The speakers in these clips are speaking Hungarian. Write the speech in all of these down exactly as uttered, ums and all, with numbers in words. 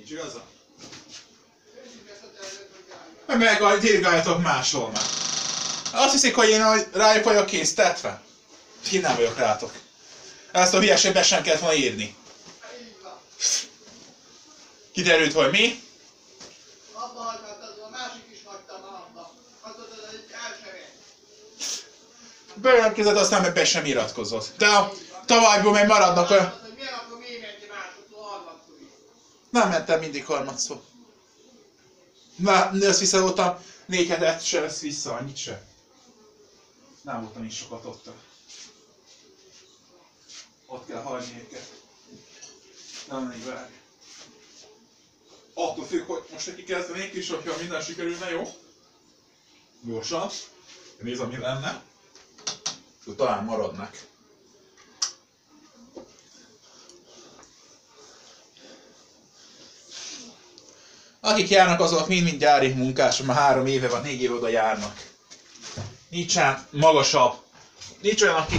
Nincs igaza? Meg dirigáljatok máshol már. Azt hiszik, hogy én rájuk vagyok késztetve? Én nem vagyok rátok. Ezt a hülyeségbe sem kellett volna írni. Kiderült, hogy mi? Abba hagyhattad, a másik is hagytam abba. Azt mondod, hogy elsevét. Bejelentkezett, aztán meg be sem iratkozott. De a tavalyból még maradnak olyan... Hogy miért akkor még menj másodszor, harmadszor is. Nem mentem mindig harmadszor. Na, ezt visszavoltam négy hetet, se lesz vissza, annyit se. Nem voltam is sokat ott. Ott kell hagyni őket. Nem elég vág. Attól függ, hogy most neki kezdenék is, hogyha minden sikerülne, jó? Gyorsan. Nézd, mi lenne. Talán maradnak. Akik járnak, azok mind-mind gyári munkások, már három éve vagy négy éve oda járnak. Nincsen magasabb. Nincs olyan, aki...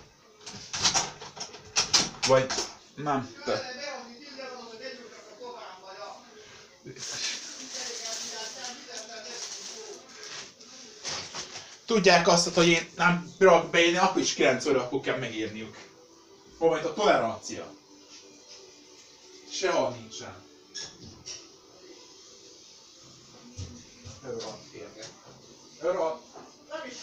Vagy... Nem. Te. Tudják azt, hogy én nem bírom beírni, akkor is kilenc óra akkor kell megírniuk. Moment a tolerancia. Sehol nincsen. Öröm, férge. Öröm. Nem is.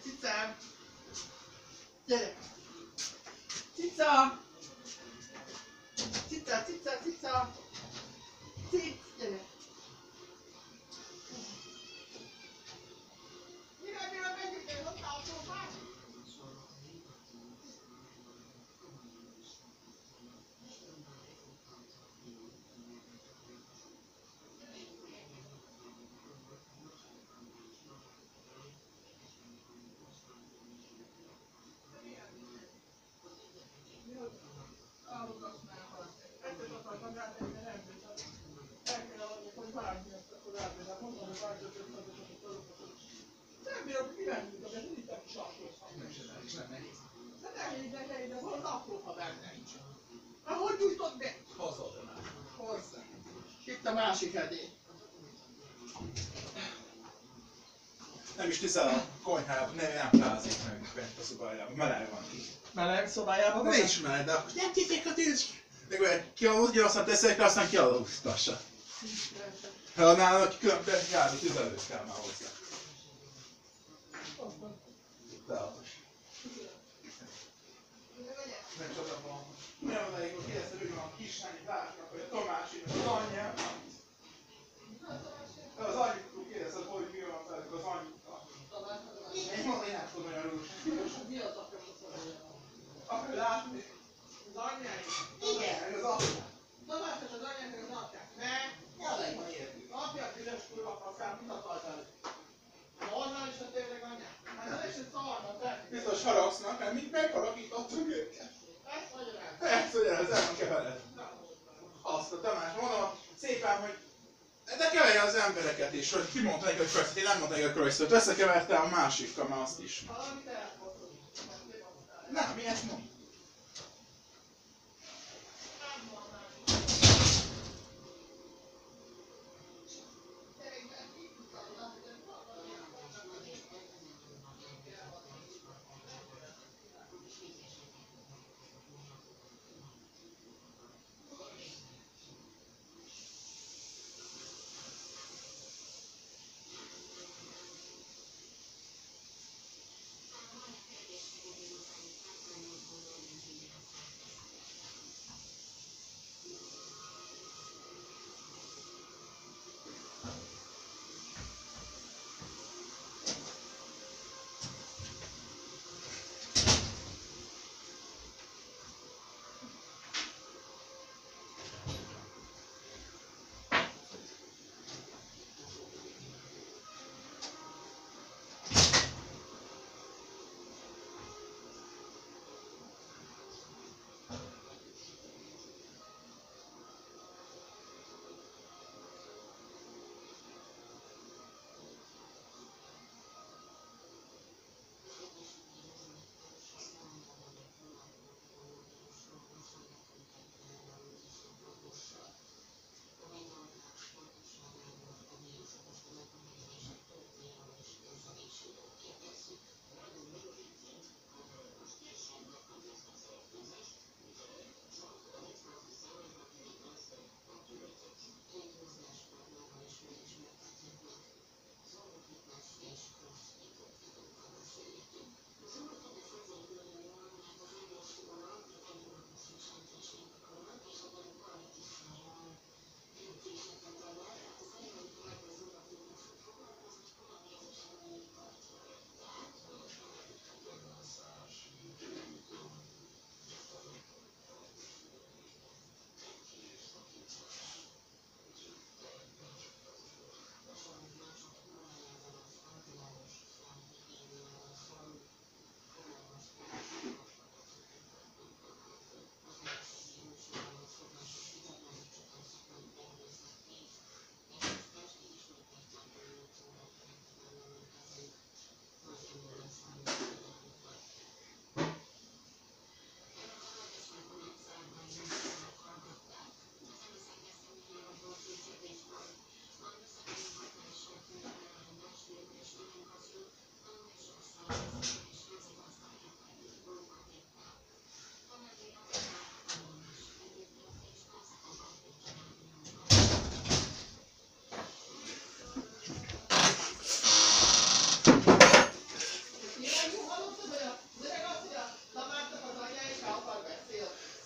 cicám! Gyere! Cica! Cica, cica, cica! Cic, gyere! Mire, mire, megyünk el, ott áll a szófán! Nem bírok kivenni, de itt a kis aprófa. De nehéz, de nehéz, de van aprófa benne. Na, hogy gyújtod be? Hozod már. Hozzá. Itt a másik edély. Nem is tisztel a konyhában, nem, nem fázik meg bent a szobájában. Meleg van ki. Meleg szobájában van? Nincs meleg, de akkor nem titték a tűz. De akkor kialudja, aztán teszek, aztán kialudtassa. Ha nálam különben járni tüzelőt kell már hozzá. Dehogy. Nem csak abban. Olyan odaig, hogy kérdezte, hogy van a kislányi társnak, hogy a Tomásinak az anyja. Az anyjuktól kérdezte, hogy mi van velük az anyjukkal. Én mondom, én nem tudom olyan rús. Mi az apja a szobájában? Akkor látni? Az anyjáink? Igen, meg az apját. Tamások az anyják meg az apják. Ne? Elég van értük. Apja büdös kurva faszám, mit akart velük? Normális a tényleg anyák? Hát ez is egy szarnak, te? Biztos haragsznak, mert mi megharagítottunk őket. Ezt magyaráz. Ezt, hogy ez el van kevered. Azt a Tamás, mondom szépen, hogy de keverje az embereket is, hogy ki mondta neki, hogy Chrysler, én nem mondta neki a Chrysler-t, összekeverte a másikkal, már azt is. Valamit elfogod. Nem, mi ezt mondjuk? Nem van már.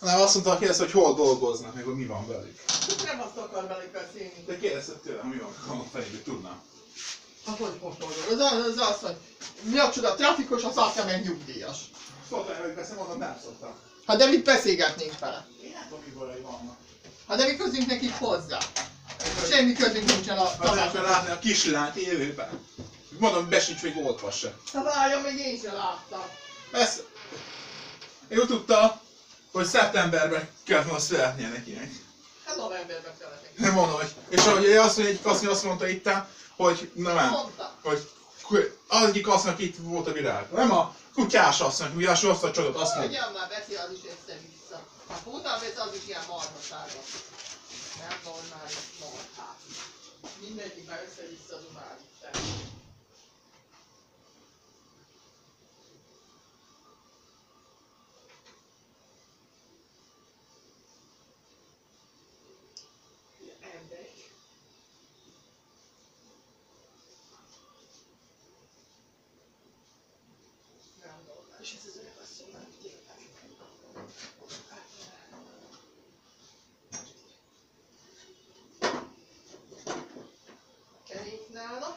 Nem, azt mondta, kérdezte, hogy hol dolgoznak, meg hogy mi van velük. Nem azt akar velük beszélni. De kérdezted tőlem, mi van a fejükben, tudnám. Hát hogy most mondod? Az, az, az azt, hogy mi a csoda, trafikos, az azt nem egy nyugdíjas. Szóltam, hogy persze mondom, nem szoktam. Hát de mit beszélgetnénk vele? Én nem tudom, mi bajai vannak. Hát de mi közünk nekik hozzá? Semmi közünk nincsen a Az nem kell tanácshoz. látni a kislányt élőben. Mondom, be sincs még oltva se. Hát várja, még én sem láttam. Ezt... Ő tudta, hogy szeptemberben kellett volna születnie nekinek. Hát novemberben kellett neki. Nem mondom, hogy... És ahogy azt mondja, egyik azt, azt mondta itt, hogy... Na nem, Mondta. hogy... Az egyik asszonynak itt volt a virág. Nem a kutyás asszony, ugye azt azt a csodot, azt mondta. Ugyan már beszél az is össze-vissza. Hát utána vesz az is ilyen marhasága. Nem normális marhát. Mindegyikben össze-vissza dumál itt. Emberek. Nem normális ez az öreg asszony, nem tényleg. Kerék nála.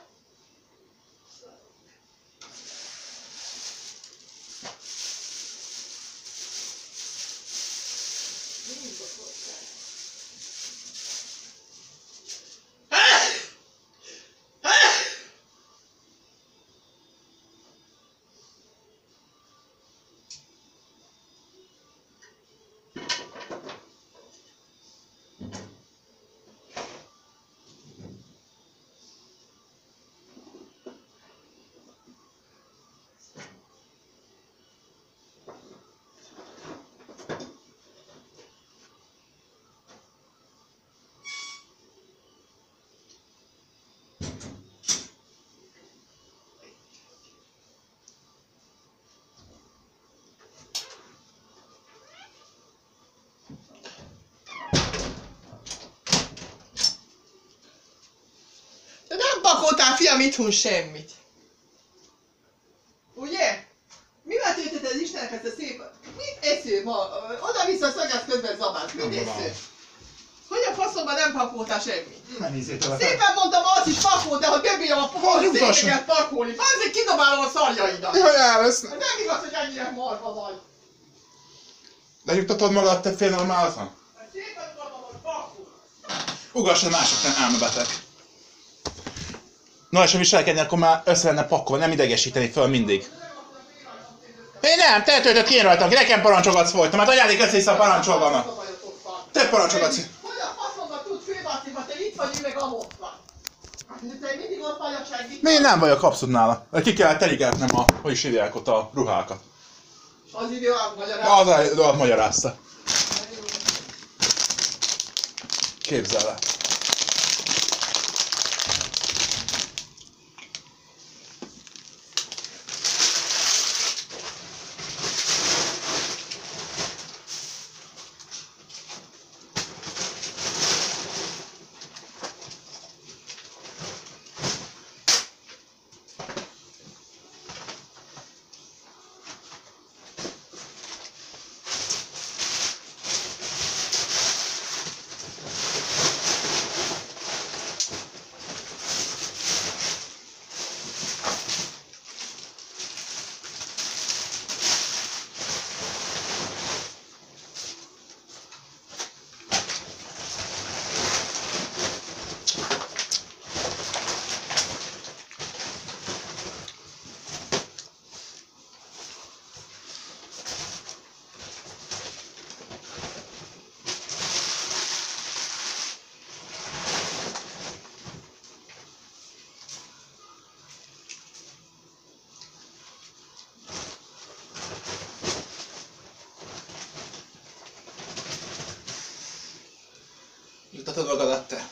Mind a hozzá. De nem pakoltál, fiam, itthon semmit. Ugye? Mivel töltöd az Istennek ezt a szép... Mit esző ma? Oda-vissza szöget közben zabálsz. Mit Nem esző? Hogy a faszomban nem pakoltál semmit? Nem nézzétek el. Szépen mondtam, az is pakol, de hogy bebírom a pokol, nyugtasson. székeket pakolni. Azért kidobálom a szarjaidat. Jaj, elvesz. Nem igaz, hogy ennyire marha vagy. Lenyugtatod magad, te félnormáltan? Szépen mondom, hogy pakol. Ugass a mások, nem elmebeteg. Na és ha viselkedni, akkor már össze lenne pakolni, nem idegesíteni föl mindig. Én nem, te töltött ki én rajtam, ki nekem parancsolgatsz folyton, mert anyádik össze-vissza parancsolganak. Te parancsolgatsz. Hogy a faszomban tud főbaszni, te itt vagy, ő meg amott van. Te mindig ott vagy a segít. Én nem vagyok abszolút nála. Ki kell teligetnem a, hogy is hívják ott a ruhákat. Az idő átmagyarázta. Az alatt magyarázta. Képzel el. Jutatod magadat te.